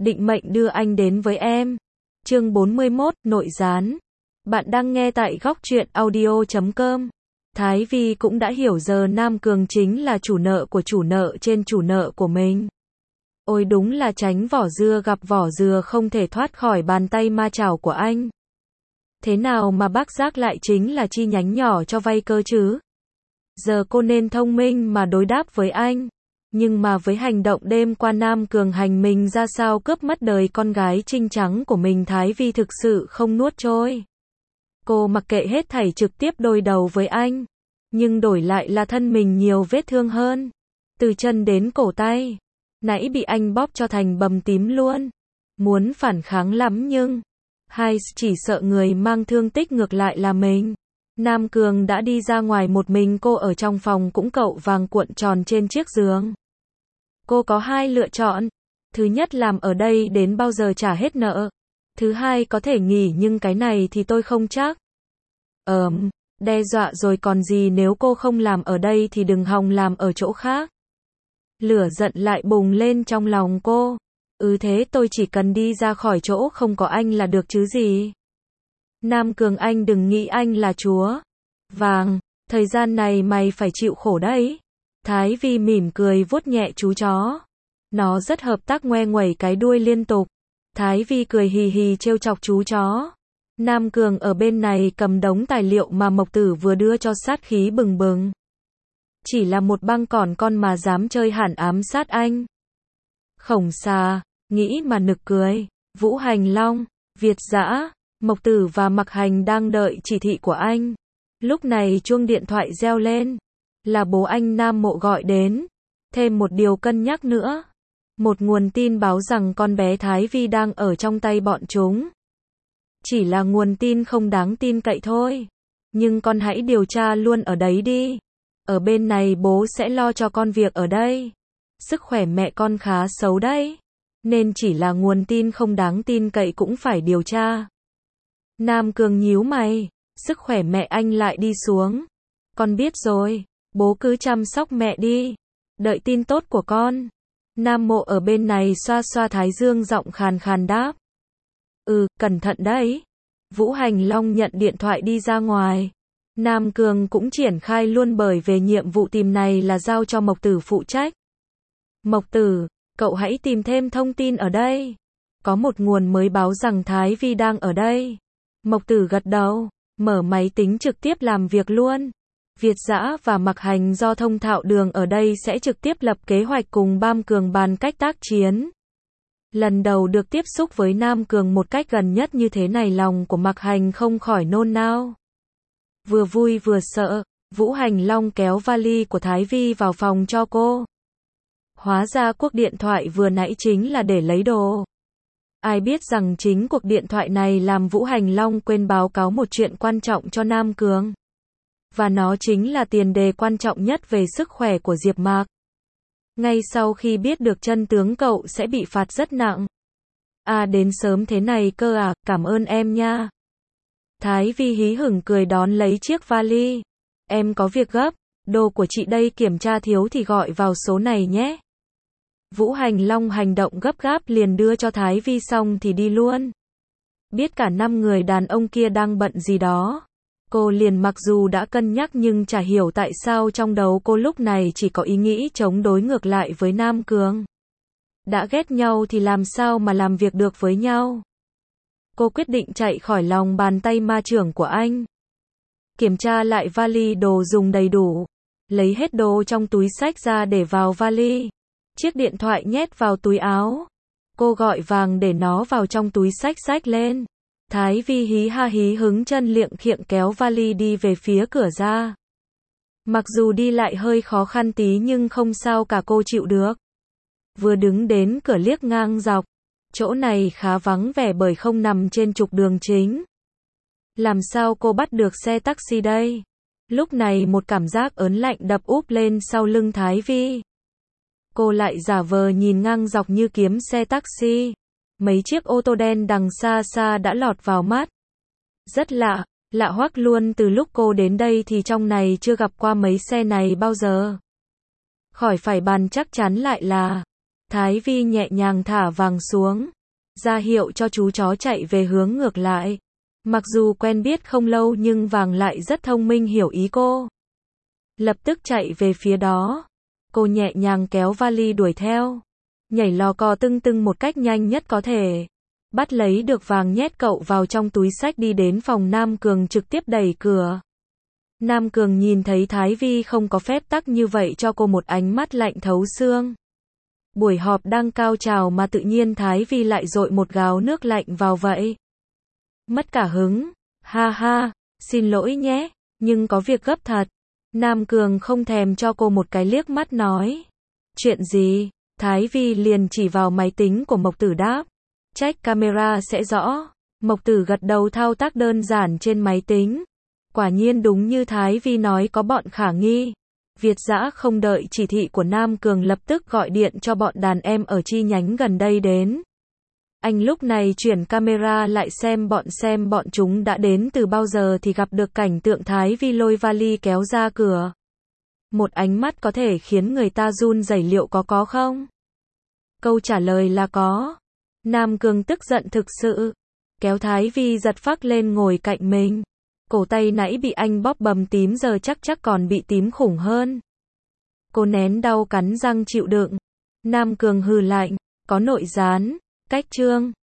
định mệnh đưa anh đến với em. Chương 41, nội gián. Bạn đang nghe tại góc truyện audio.com. Thái Vi cũng đã hiểu giờ Nam Cường chính là chủ nợ của chủ nợ trên chủ nợ của mình. Ôi đúng là tránh vỏ dưa gặp vỏ dừa không thể thoát khỏi bàn tay ma chảo của anh. Thế nào mà bác giác lại chính là chi nhánh nhỏ cho vay cơ chứ? Giờ cô nên thông minh mà đối đáp với anh. Nhưng mà với hành động đêm qua Nam Cường hành mình ra sao cướp mất đời con gái trinh trắng của mình, Thái Vi thực sự không nuốt trôi. Cô mặc kệ hết thảy trực tiếp đối đầu với anh. Nhưng đổi lại là thân mình nhiều vết thương hơn. Từ chân đến cổ tay. Nãy bị anh bóp cho thành bầm tím luôn. Muốn phản kháng lắm nhưng hai chỉ sợ người mang thương tích ngược lại là mình. Nam Cường đã đi ra ngoài một mình, cô ở trong phòng cũng cậu vàng cuộn tròn trên chiếc giường. Cô có hai lựa chọn. Thứ nhất, làm ở đây đến bao giờ trả hết nợ. Thứ hai, có thể nghỉ, nhưng cái này thì tôi không chắc. Đe dọa rồi còn gì, nếu cô không làm ở đây thì đừng hòng làm ở chỗ khác. Lửa giận lại bùng lên trong lòng cô. Thế tôi chỉ cần đi ra khỏi chỗ không có anh là được chứ gì. Nam Cường, anh đừng nghĩ anh là chúa vàng, thời gian này mày phải chịu khổ đấy. Thái Vi mỉm cười vuốt nhẹ chú chó. Nó rất hợp tác, ngoe nguẩy cái đuôi liên tục. Thái Vi cười hì hì trêu chọc chú chó. Nam Cường ở bên này cầm đống tài liệu mà Mộc Tử vừa đưa cho, sát khí bừng bừng. Chỉ là một băng cỏn con mà dám chơi hẳn ám sát anh. Khổng Xà, nghĩ mà nực cười. Vũ Hành Long, Việt Dã, Mộc Tử và Mặc Hành đang đợi chỉ thị của anh. Lúc này chuông điện thoại reo lên. Là bố anh Nam Mộ gọi đến. Thêm một điều cân nhắc nữa. Một nguồn tin báo rằng con bé Thái Vi đang ở trong tay bọn chúng. Chỉ là nguồn tin không đáng tin cậy thôi. Nhưng con hãy điều tra luôn ở đấy đi. Ở bên này bố sẽ lo cho con việc ở đây. Sức khỏe mẹ con khá xấu đấy. Nên chỉ là nguồn tin không đáng tin cậy cũng phải điều tra. Nam Cường nhíu mày. Sức khỏe mẹ anh lại đi xuống. Con biết rồi. Bố cứ chăm sóc mẹ đi. Đợi tin tốt của con. Nam Mộ ở bên này xoa xoa thái dương, giọng khàn khàn đáp. Cẩn thận đấy. Vũ Hành Long nhận điện thoại đi ra ngoài. Nam Cường cũng triển khai luôn, bởi về nhiệm vụ tìm này là giao cho Mộc Tử phụ trách. Mộc Tử, cậu hãy tìm thêm thông tin ở đây. Có một nguồn mới báo rằng Thái Vi đang ở đây. Mộc Tử gật đầu, mở máy tính trực tiếp làm việc luôn. Việt Dã và Mặc Hành do thông thạo đường ở đây sẽ trực tiếp lập kế hoạch cùng Bam Cường bàn cách tác chiến. Lần đầu được tiếp xúc với Nam Cường một cách gần nhất như thế này, lòng của Mặc Hành không khỏi nôn nao. Vừa vui vừa sợ, Vũ Hành Long kéo vali của Thái Vi vào phòng cho cô. Hóa ra cuộc điện thoại vừa nãy chính là để lấy đồ. Ai biết rằng chính cuộc điện thoại này làm Vũ Hành Long quên báo cáo một chuyện quan trọng cho Nam Cường. Và nó chính là tiền đề quan trọng nhất về sức khỏe của Diệp Mạc. Ngay sau khi biết được chân tướng, cậu sẽ bị phạt rất nặng. Đến sớm thế này cơ à, cảm ơn em nha. Thái Vi hí hửng cười đón lấy chiếc vali. Em có việc gấp, đồ của chị đây, kiểm tra thiếu thì gọi vào số này nhé. Vũ Hành Long hành động gấp gáp liền đưa cho Thái Vi xong thì đi luôn. Biết cả 5 người đàn ông kia đang bận gì đó. Cô liền mặc dù đã cân nhắc nhưng chả hiểu tại sao trong đầu cô lúc này chỉ có ý nghĩ chống đối ngược lại với Nam Cường. Đã ghét nhau thì làm sao mà làm việc được với nhau. Cô quyết định chạy khỏi lòng bàn tay ma trưởng của anh. Kiểm tra lại vali, đồ dùng đầy đủ. Lấy hết đồ trong túi xách ra để vào vali. Chiếc điện thoại nhét vào túi áo. Cô gọi vàng để nó vào trong túi xách lên. Thái Vi hí ha hí hứng, chân liệng khiệng kéo vali đi về phía cửa ra. Mặc dù đi lại hơi khó khăn tí nhưng không sao cả, cô chịu được. Vừa đứng đến cửa liếc ngang dọc. Chỗ này khá vắng vẻ bởi không nằm trên trục đường chính. Làm sao cô bắt được xe taxi đây? Lúc này một cảm giác ớn lạnh đập úp lên sau lưng Thái Vi. Cô lại giả vờ nhìn ngang dọc như kiếm xe taxi. Mấy chiếc ô tô đen đằng xa xa đã lọt vào mắt. Rất lạ, lạ hoắc luôn, từ lúc cô đến đây thì trong này chưa gặp qua mấy xe này bao giờ. Khỏi phải bàn, chắc chắn lại là Thái Vi nhẹ nhàng thả vàng xuống, ra hiệu cho chú chó chạy về hướng ngược lại. Mặc dù quen biết không lâu nhưng vàng lại rất thông minh hiểu ý cô. Lập tức chạy về phía đó. Cô nhẹ nhàng kéo vali đuổi theo. Nhảy lò cò tưng tưng một cách nhanh nhất có thể. Bắt lấy được vàng nhét cậu vào trong túi xách đi đến phòng Nam Cường trực tiếp đẩy cửa. Nam Cường nhìn thấy Thái Vi không có phép tắc như vậy cho cô một ánh mắt lạnh thấu xương. Buổi họp đang cao trào mà tự nhiên Thái Vi lại dội một gáo nước lạnh vào vậy. Mất cả hứng. Ha ha, xin lỗi nhé, nhưng có việc gấp thật. Nam Cường không thèm cho cô một cái liếc mắt nói. Chuyện gì? Thái Vi liền chỉ vào máy tính của Mộc Tử đáp. Check camera sẽ rõ. Mộc Tử gật đầu thao tác đơn giản trên máy tính. Quả nhiên đúng như Thái Vi nói có bọn khả nghi. Việt Dã không đợi chỉ thị của Nam Cường lập tức gọi điện cho bọn đàn em ở chi nhánh gần đây đến. Anh lúc này chuyển camera lại xem bọn chúng đã đến từ bao giờ thì gặp được cảnh tượng Thái Vi lôi vali kéo ra cửa. Một ánh mắt có thể khiến người ta run rẩy, liệu có không? Câu trả lời là có. Nam Cường tức giận thực sự, kéo Thái Vi giật phác lên ngồi cạnh mình. Cổ tay nãy bị anh bóp bầm tím giờ chắc còn bị tím khủng hơn. Cô nén đau cắn răng chịu đựng. Nam Cường hừ lạnh, có nội gián, cách chương.